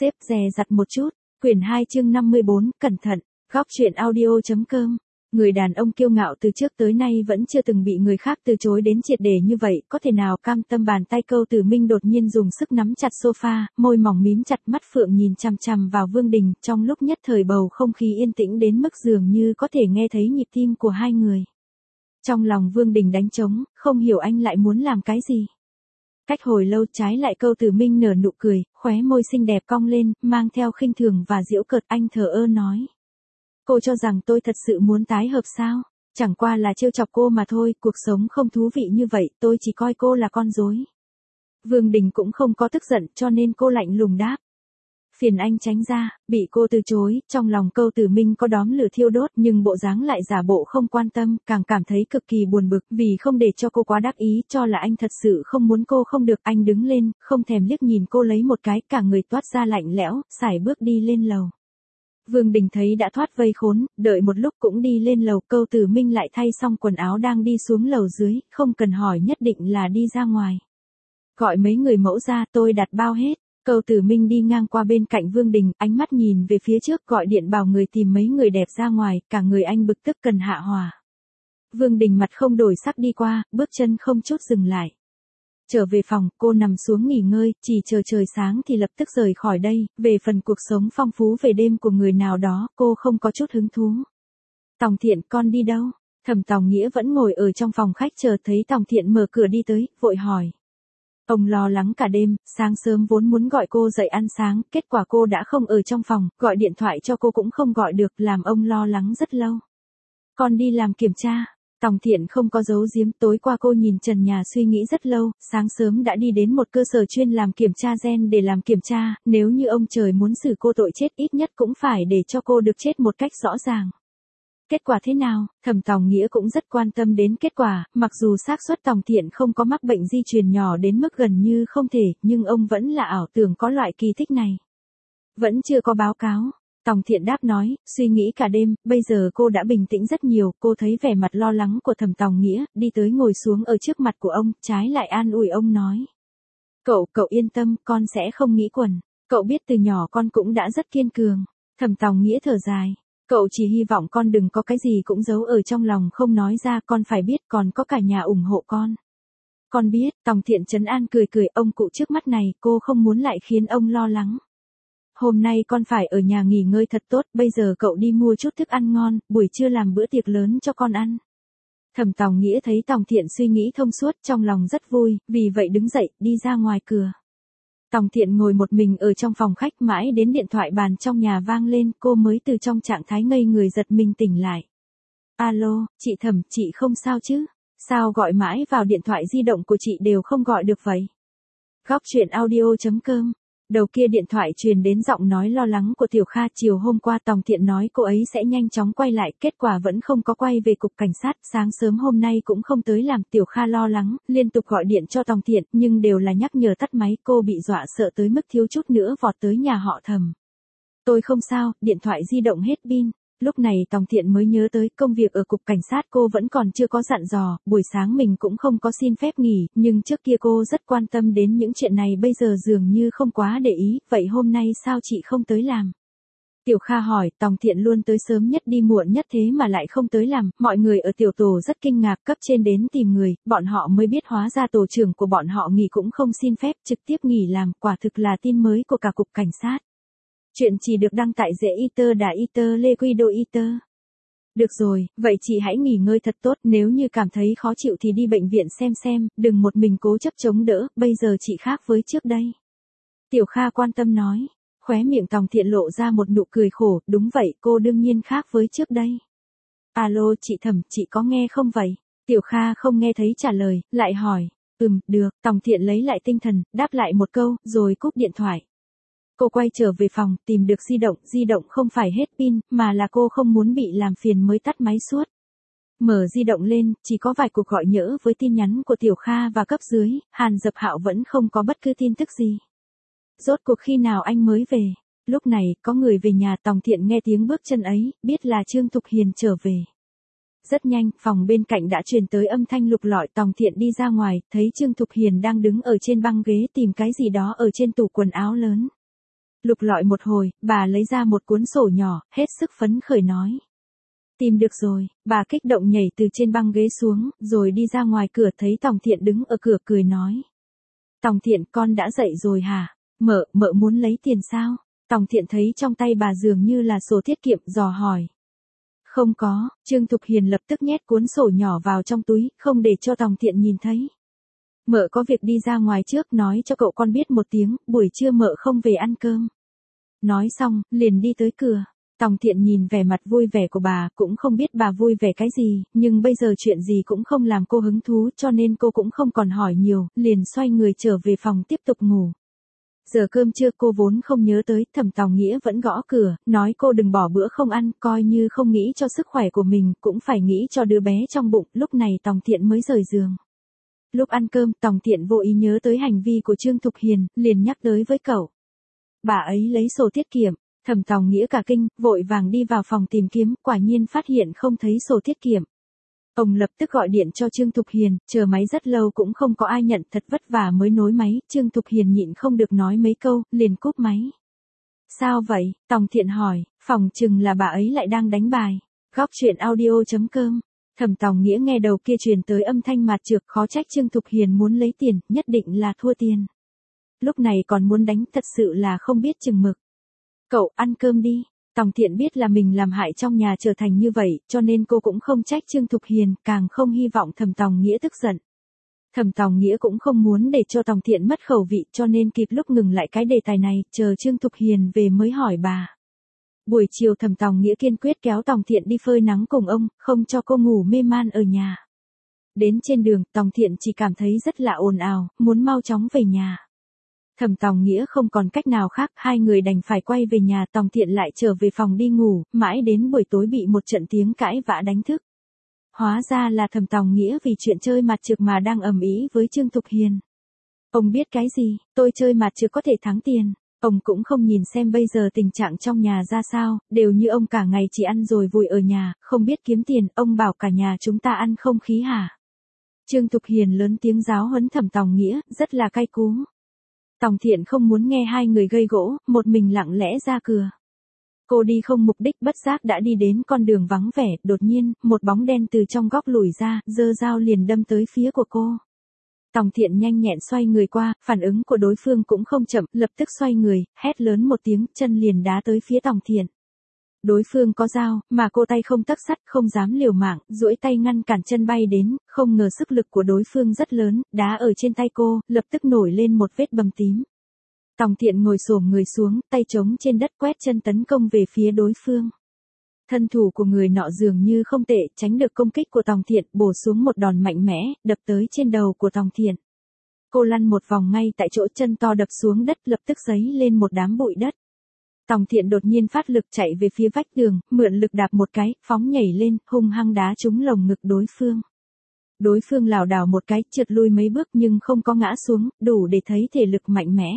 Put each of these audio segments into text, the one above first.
xếp dè dặt một chút. Quyển 2 chương 54, cẩn thận. Góc truyện audio.com. Người đàn ông kiêu ngạo từ trước tới nay vẫn chưa từng bị người khác từ chối đến triệt để như vậy, có thể nào cam tâm. Bàn tay Câu Tử Minh đột nhiên dùng sức nắm chặt sofa, môi mỏng mím chặt, mắt phượng nhìn chằm chằm vào Vương Đình, trong lúc nhất thời bầu không khí yên tĩnh đến mức dường như có thể nghe thấy nhịp tim của hai người. Trong lòng Vương Đình đánh trống, không hiểu anh lại muốn làm cái gì. Cách hồi lâu trái lại Câu Tử Minh nở nụ cười, khóe môi xinh đẹp cong lên, mang theo khinh thường và giễu cợt. Anh thờ ơ nói. Cô cho rằng tôi thật sự muốn tái hợp sao? Chẳng qua là trêu chọc cô mà thôi, cuộc sống không thú vị như vậy, tôi chỉ coi cô là con rối. Vương Đình cũng không có tức giận cho nên cô lạnh lùng đáp. Phiền anh tránh ra. Bị cô từ chối, trong lòng Câu Tử Minh có đóm lửa thiêu đốt nhưng bộ dáng lại giả bộ không quan tâm, càng cảm thấy cực kỳ buồn bực vì không để cho cô quá đắc ý, cho là anh thật sự không muốn cô không được. Anh đứng lên, không thèm liếc nhìn cô lấy một cái, cả người toát ra lạnh lẽo, sải bước đi lên lầu. Vương Đình thấy đã thoát vây khốn, đợi một lúc cũng đi lên lầu. Câu Tử Minh lại thay xong quần áo đang đi xuống lầu dưới, không cần hỏi nhất định là đi ra ngoài. Gọi mấy người mẫu ra, tôi đặt bao hết. Câu Tử Minh đi ngang qua bên cạnh Vương Đình, ánh mắt nhìn về phía trước, gọi điện bảo người tìm mấy người đẹp ra ngoài, cả người anh bực tức cần hạ hỏa. Vương Đình mặt không đổi sắc đi qua, bước chân không chút dừng lại. Trở về phòng, cô nằm xuống nghỉ ngơi, chỉ chờ trời sáng thì lập tức rời khỏi đây. Về phần cuộc sống phong phú về đêm của người nào đó, cô không có chút hứng thú. Tòng Thiện, con đi đâu? Thẩm Tòng Nghĩa vẫn ngồi ở trong phòng khách chờ thấy Tòng Thiện mở cửa đi tới, vội hỏi. Ông lo lắng cả đêm, sáng sớm vốn muốn gọi cô dậy ăn sáng, kết quả cô đã không ở trong phòng, gọi điện thoại cho cô cũng không gọi được, làm ông lo lắng rất lâu. Con đi làm kiểm tra. Tòng Thiện không có giấu giếm, tối qua cô nhìn trần nhà suy nghĩ rất lâu, sáng sớm đã đi đến một cơ sở chuyên làm kiểm tra gen để làm kiểm tra, nếu như ông trời muốn xử cô tội chết ít nhất cũng phải để cho cô được chết một cách rõ ràng. Kết quả thế nào? Thẩm Tòng Nghĩa cũng rất quan tâm đến kết quả, mặc dù xác suất Tòng Thiện không có mắc bệnh di truyền nhỏ đến mức gần như không thể, nhưng ông vẫn là ảo tưởng có loại kỳ tích này. Vẫn chưa có báo cáo. Tòng Thiện đáp nói, suy nghĩ cả đêm, bây giờ cô đã bình tĩnh rất nhiều, cô thấy vẻ mặt lo lắng của Thẩm Tòng Nghĩa, đi tới ngồi xuống ở trước mặt của ông, trái lại an ủi ông nói. Cậu yên tâm, con sẽ không nghĩ quẩn, cậu biết từ nhỏ con cũng đã rất kiên cường. Thẩm Tòng Nghĩa thở dài. Cậu chỉ hy vọng con đừng có cái gì cũng giấu ở trong lòng không nói ra, con phải biết còn có cả nhà ủng hộ con. Con biết. Tòng Thiện trấn an cười, ông cụ trước mắt này cô không muốn lại khiến ông lo lắng. Hôm nay con phải ở nhà nghỉ ngơi thật tốt, bây giờ cậu đi mua chút thức ăn ngon, buổi trưa làm bữa tiệc lớn cho con ăn. Thẩm Tòng Nghĩa thấy Tòng Thiện suy nghĩ thông suốt, trong lòng rất vui, vì vậy đứng dậy, đi ra ngoài cửa. Tòng Thiện ngồi một mình ở trong phòng khách mãi đến điện thoại bàn trong nhà vang lên, cô mới từ trong trạng thái ngây người giật mình tỉnh lại. Alo, chị Thẩm, chị không sao chứ? Sao gọi mãi vào điện thoại di động của chị đều không gọi được vậy? Góc truyện audio.com. Đầu kia điện thoại truyền đến giọng nói lo lắng của Tiểu Kha. Chiều hôm qua Tòng Thiện nói cô ấy sẽ nhanh chóng quay lại, kết quả vẫn không có quay về cục cảnh sát, sáng sớm hôm nay cũng không tới làm. Tiểu Kha lo lắng, liên tục gọi điện cho Tòng Thiện, nhưng đều là nhắc nhở tắt máy, cô bị dọa sợ tới mức thiếu chút nữa vọt tới nhà họ Thẩm. Tôi không sao, điện thoại di động hết pin. Lúc này Tòng Thiện mới nhớ tới công việc ở cục cảnh sát cô vẫn còn chưa có dặn dò, buổi sáng mình cũng không có xin phép nghỉ, nhưng trước kia cô rất quan tâm đến những chuyện này, bây giờ dường như không quá để ý, vậy hôm nay sao chị không tới làm? Tiểu Kha hỏi. Tòng Thiện luôn tới sớm nhất đi muộn nhất thế mà lại không tới làm, mọi người ở tiểu tổ rất kinh ngạc, cấp trên đến tìm người, bọn họ mới biết hóa ra tổ trưởng của bọn họ nghỉ cũng không xin phép, trực tiếp nghỉ làm, quả thực là tin mới của cả cục cảnh sát. Chuyện chỉ được đăng tại The Eater Đà Eater Liquido Eater. Được rồi, vậy chị hãy nghỉ ngơi thật tốt, nếu như cảm thấy khó chịu thì đi bệnh viện xem, đừng một mình cố chấp chống đỡ, bây giờ chị khác với trước đây. Tiểu Kha quan tâm nói, khóe miệng Tòng Thiện lộ ra một nụ cười khổ, đúng vậy, cô đương nhiên khác với trước đây. Alo chị Thẩm, chị có nghe không vậy? Tiểu Kha không nghe thấy trả lời, lại hỏi, được. Tòng Thiện lấy lại tinh thần, đáp lại một câu, rồi cúp điện thoại. Cô quay trở về phòng, tìm được di động không phải hết pin, mà là cô không muốn bị làm phiền mới tắt máy suốt. Mở di động lên, chỉ có vài cuộc gọi nhỡ với tin nhắn của Tiểu Kha và cấp dưới, Hàn Dập Hạo vẫn không có bất cứ tin tức gì. Rốt cuộc khi nào anh mới về? Lúc này, có người về nhà. Tòng Thiện nghe tiếng bước chân ấy, biết là Trương Thục Hiền trở về. Rất nhanh, phòng bên cạnh đã truyền tới âm thanh lục lọi. Tòng Thiện đi ra ngoài, thấy Trương Thục Hiền đang đứng ở trên băng ghế tìm cái gì đó ở trên tủ quần áo lớn. Lục lọi một hồi, bà lấy ra một cuốn sổ nhỏ, hết sức phấn khởi nói. Tìm được rồi, bà kích động nhảy từ trên băng ghế xuống, rồi đi ra ngoài cửa thấy Tòng Thiện đứng ở cửa cười nói. Tòng Thiện, con đã dậy rồi hả? Mợ muốn lấy tiền sao? Tòng Thiện thấy trong tay bà dường như là sổ tiết kiệm, dò hỏi. Không có, Trương Thục Hiền lập tức nhét cuốn sổ nhỏ vào trong túi, không để cho Tòng Thiện nhìn thấy. Mợ có việc đi ra ngoài trước, nói cho cậu con biết một tiếng, buổi trưa mợ không về ăn cơm. Nói xong, liền đi tới cửa. Tòng Thiện nhìn vẻ mặt vui vẻ của bà, cũng không biết bà vui vẻ cái gì, nhưng bây giờ chuyện gì cũng không làm cô hứng thú, cho nên cô cũng không còn hỏi nhiều, liền xoay người trở về phòng tiếp tục ngủ. Giờ cơm trưa cô vốn không nhớ tới, Thẩm Tòng Nghĩa vẫn gõ cửa, nói cô đừng bỏ bữa không ăn, coi như không nghĩ cho sức khỏe của mình, cũng phải nghĩ cho đứa bé trong bụng, lúc này Tòng Thiện mới rời giường. Lúc ăn cơm, Tòng Thiện vô ý nhớ tới hành vi của Trương Thục Hiền, liền nhắc tới với cậu. Bà ấy lấy sổ tiết kiệm. Thẩm Tòng Nghĩa cả kinh, vội vàng đi vào phòng tìm kiếm, quả nhiên phát hiện không thấy sổ tiết kiệm. Ông lập tức gọi điện cho Trương Thục Hiền, chờ máy rất lâu cũng không có ai nhận, thật vất vả mới nối máy, Trương Thục Hiền nhịn không được nói mấy câu, liền cúp máy. Sao vậy? Tòng Thiện hỏi, phòng chừng là bà ấy lại đang đánh bài. Góc truyện audio.com. Thẩm Tòng Nghĩa nghe đầu kia truyền tới âm thanh mạt chược, khó trách Trương Thục Hiền muốn lấy tiền, nhất định là thua tiền. Lúc này còn muốn đánh, thật sự là không biết chừng mực. Cậu ăn cơm đi. Tòng Thiện biết là mình làm hại trong nhà trở thành như vậy, cho nên cô cũng không trách Trương Thục Hiền, càng không hy vọng Thẩm Tòng Nghĩa tức giận. Thẩm Tòng Nghĩa cũng không muốn để cho Tòng Thiện mất khẩu vị, cho nên kịp lúc ngừng lại cái đề tài này, chờ Trương Thục Hiền về mới hỏi bà. Buổi chiều Thẩm Tòng Nghĩa kiên quyết kéo Tòng Thiện đi phơi nắng cùng ông, không cho cô ngủ mê man ở nhà. Đến trên đường, Tòng Thiện chỉ cảm thấy rất là ồn ào, muốn mau chóng về nhà. Thẩm Tòng Nghĩa không còn cách nào khác, hai người đành phải quay về nhà, Tòng Thiện lại trở về phòng đi ngủ, mãi đến buổi tối bị một trận tiếng cãi vã đánh thức. Hóa ra là Thẩm Tòng Nghĩa vì chuyện chơi mặt trược mà đang ầm ĩ với Trương Thục Hiền. Ông biết cái gì, tôi chơi mặt trược có thể thắng tiền. Ông cũng không nhìn xem bây giờ tình trạng trong nhà ra sao, đều như ông cả ngày chỉ ăn rồi vùi ở nhà, không biết kiếm tiền, ông bảo cả nhà chúng ta ăn không khí hả? Trương Thục Hiền lớn tiếng giáo huấn Thẩm Tòng Nghĩa, rất là cay cú. Tòng Thiện không muốn nghe hai người gây gỗ, một mình lặng lẽ ra cửa. Cô đi không mục đích, bất giác đã đi đến con đường vắng vẻ, đột nhiên, một bóng đen từ trong góc lùi ra, giơ dao liền đâm tới phía của cô. Tòng Thiện nhanh nhẹn xoay người qua, phản ứng của đối phương cũng không chậm, lập tức xoay người, hét lớn một tiếng, chân liền đá tới phía Tòng Thiện. Đối phương có dao, mà cô tay không tấc sắt, không dám liều mạng, duỗi tay ngăn cản chân bay đến, không ngờ sức lực của đối phương rất lớn, đá ở trên tay cô, lập tức nổi lên một vết bầm tím. Tòng Thiện ngồi xổm người xuống, tay trống trên đất quét chân tấn công về phía đối phương. Thân thủ của người nọ dường như không tệ, tránh được công kích của Tòng Thiện, bổ xuống một đòn mạnh mẽ, đập tới trên đầu của Tòng Thiện. Cô lăn một vòng ngay tại chỗ, chân to đập xuống đất, lập tức giấy lên một đám bụi đất. Tòng Thiện đột nhiên phát lực chạy về phía vách tường, mượn lực đạp một cái, phóng nhảy lên, hung hăng đá trúng lồng ngực đối phương. Đối phương lảo đảo một cái, trượt lui mấy bước nhưng không có ngã xuống, đủ để thấy thể lực mạnh mẽ.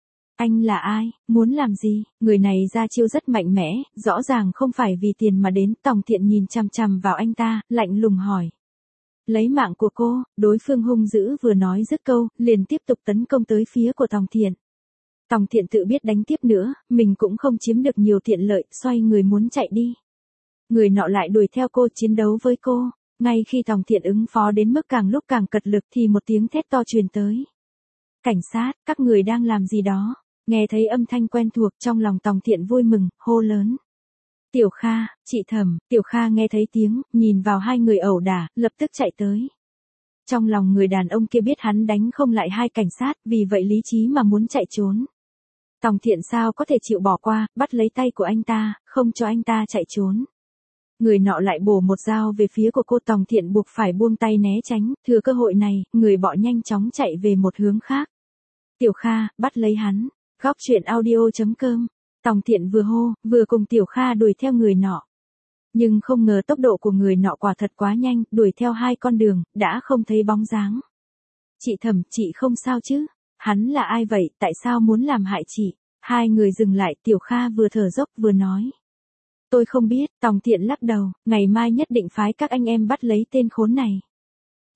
Anh là ai, muốn làm gì? Người này ra chiêu rất mạnh mẽ, rõ ràng không phải vì tiền mà đến. Tòng Thiện nhìn chằm chằm vào anh ta, lạnh lùng hỏi. Lấy mạng của cô, đối phương hung dữ vừa nói dứt câu, liền tiếp tục tấn công tới phía của Tòng Thiện. Tòng Thiện tự biết đánh tiếp nữa, mình cũng không chiếm được nhiều tiện lợi, xoay người muốn chạy đi. Người nọ lại đuổi theo cô, chiến đấu với cô. Ngay khi Tòng Thiện ứng phó đến mức càng lúc càng cật lực thì một tiếng thét to truyền tới. Cảnh sát, các người đang làm gì đó? Nghe thấy âm thanh quen thuộc, trong lòng Tòng Thiện vui mừng, hô lớn. Tiểu Kha, chị Thẩm. Tiểu Kha nghe thấy tiếng, nhìn vào hai người ẩu đả, lập tức chạy tới. Trong lòng người đàn ông kia biết hắn đánh không lại hai cảnh sát, vì vậy lý trí mà muốn chạy trốn. Tòng Thiện sao có thể chịu bỏ qua, bắt lấy tay của anh ta, không cho anh ta chạy trốn. Người nọ lại bổ một dao về phía của cô, Tòng Thiện buộc phải buông tay né tránh, thừa cơ hội này, người bọ nhanh chóng chạy về một hướng khác. Tiểu Kha, bắt lấy hắn. Góc truyện audio.com. Tòng Thiện vừa hô, vừa cùng Tiểu Kha đuổi theo người nọ. Nhưng không ngờ tốc độ của người nọ quả thật quá nhanh, đuổi theo hai con đường, đã không thấy bóng dáng. Chị Thẩm, chị không sao chứ? Hắn là ai vậy, tại sao muốn làm hại chị? Hai người dừng lại, Tiểu Kha vừa thở dốc vừa nói. Tôi không biết, Tòng Thiện lắc đầu, ngày mai nhất định phái các anh em bắt lấy tên khốn này.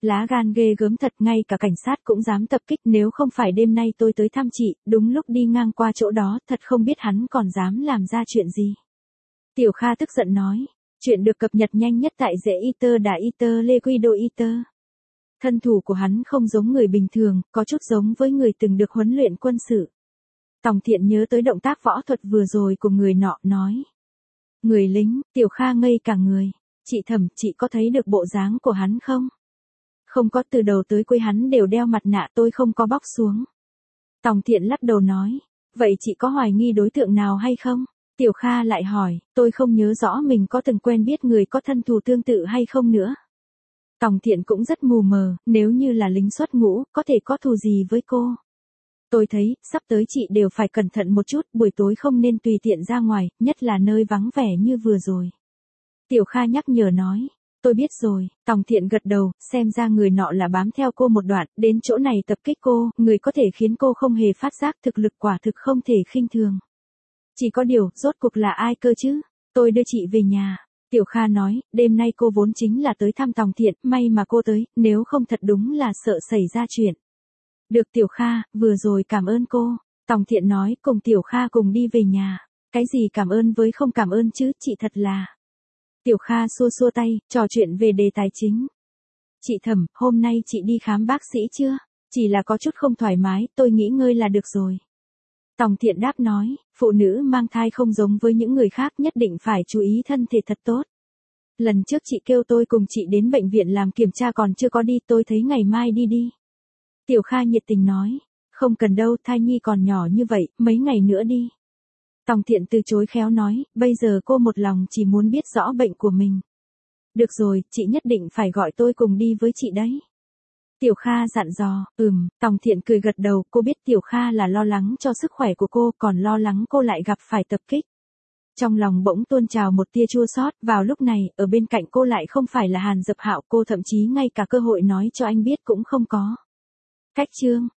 lá gan ghê gớm thật, ngay cả cảnh sát cũng dám tập kích, nếu không phải đêm nay tôi tới thăm chị, đúng lúc đi ngang qua chỗ đó, thật không biết hắn còn dám làm ra chuyện gì. Tiểu Kha tức giận nói, chuyện được cập nhật nhanh nhất tại The Eater Đà Eater Liquido Eater. Thân thủ của hắn không giống người bình thường, có chút giống với người từng được huấn luyện quân sự. Tòng Thiện nhớ tới động tác võ thuật vừa rồi của người nọ, nói. Người lính, Tiểu Kha ngây cả người. Chị Thẩm, chị có thấy được bộ dáng của hắn không? Không có, từ đầu tới cuối hắn đều đeo mặt nạ, tôi không có bóc xuống. Tòng Thiện lắc đầu nói. Vậy chị có hoài nghi đối tượng nào hay không? Tiểu Kha lại hỏi, tôi không nhớ rõ mình có từng quen biết người có thân thù tương tự hay không nữa. Tòng Thiện cũng rất mù mờ, nếu như là lính xuất ngũ, có thể có thù gì với cô? Tôi thấy, sắp tới chị đều phải cẩn thận một chút, buổi tối không nên tùy tiện ra ngoài, nhất là nơi vắng vẻ như vừa rồi. Tiểu Kha nhắc nhở nói, tôi biết rồi. Tòng Thiện gật đầu, xem ra người nọ là bám theo cô một đoạn, đến chỗ này tập kích cô, người có thể khiến cô không hề phát giác, thực lực quả thực không thể khinh thường. Chỉ có điều, rốt cuộc là ai cơ chứ? Tôi đưa chị về nhà. Tiểu Kha nói, đêm nay cô vốn chính là tới thăm Tòng Thiện, may mà cô tới, nếu không thật đúng là sợ xảy ra chuyện. Được Tiểu Kha, vừa rồi cảm ơn cô. Tòng Thiện nói, cùng Tiểu Kha cùng đi về nhà. Cái gì cảm ơn với không cảm ơn chứ, chị thật là. Tiểu Kha xua xua tay, trò chuyện về đề tài chính. Chị Thẩm, hôm nay chị đi khám bác sĩ chưa? Chỉ là có chút không thoải mái, tôi nghỉ ngơi là được rồi. Tòng Thiện đáp nói, phụ nữ mang thai không giống với những người khác, nhất định phải chú ý thân thể thật tốt. Lần trước chị kêu tôi cùng chị đến bệnh viện làm kiểm tra còn chưa có đi, tôi thấy ngày mai đi đi. Tiểu Kha nhiệt tình nói, không cần đâu, thai nhi còn nhỏ như vậy, mấy ngày nữa đi. Tòng Thiện từ chối khéo nói, bây giờ cô một lòng chỉ muốn biết rõ bệnh của mình. Được rồi, chị nhất định phải gọi tôi cùng đi với chị đấy. Tiểu Kha dặn dò, Tòng Thiện cười gật đầu, cô biết Tiểu Kha là lo lắng cho sức khỏe của cô, còn lo lắng cô lại gặp phải tập kích. Trong lòng bỗng tuôn trào một tia chua xót, vào lúc này, ở bên cạnh cô lại không phải là Hàn Dập Hạo, cô thậm chí ngay cả cơ hội nói cho anh biết cũng không có. Cách chương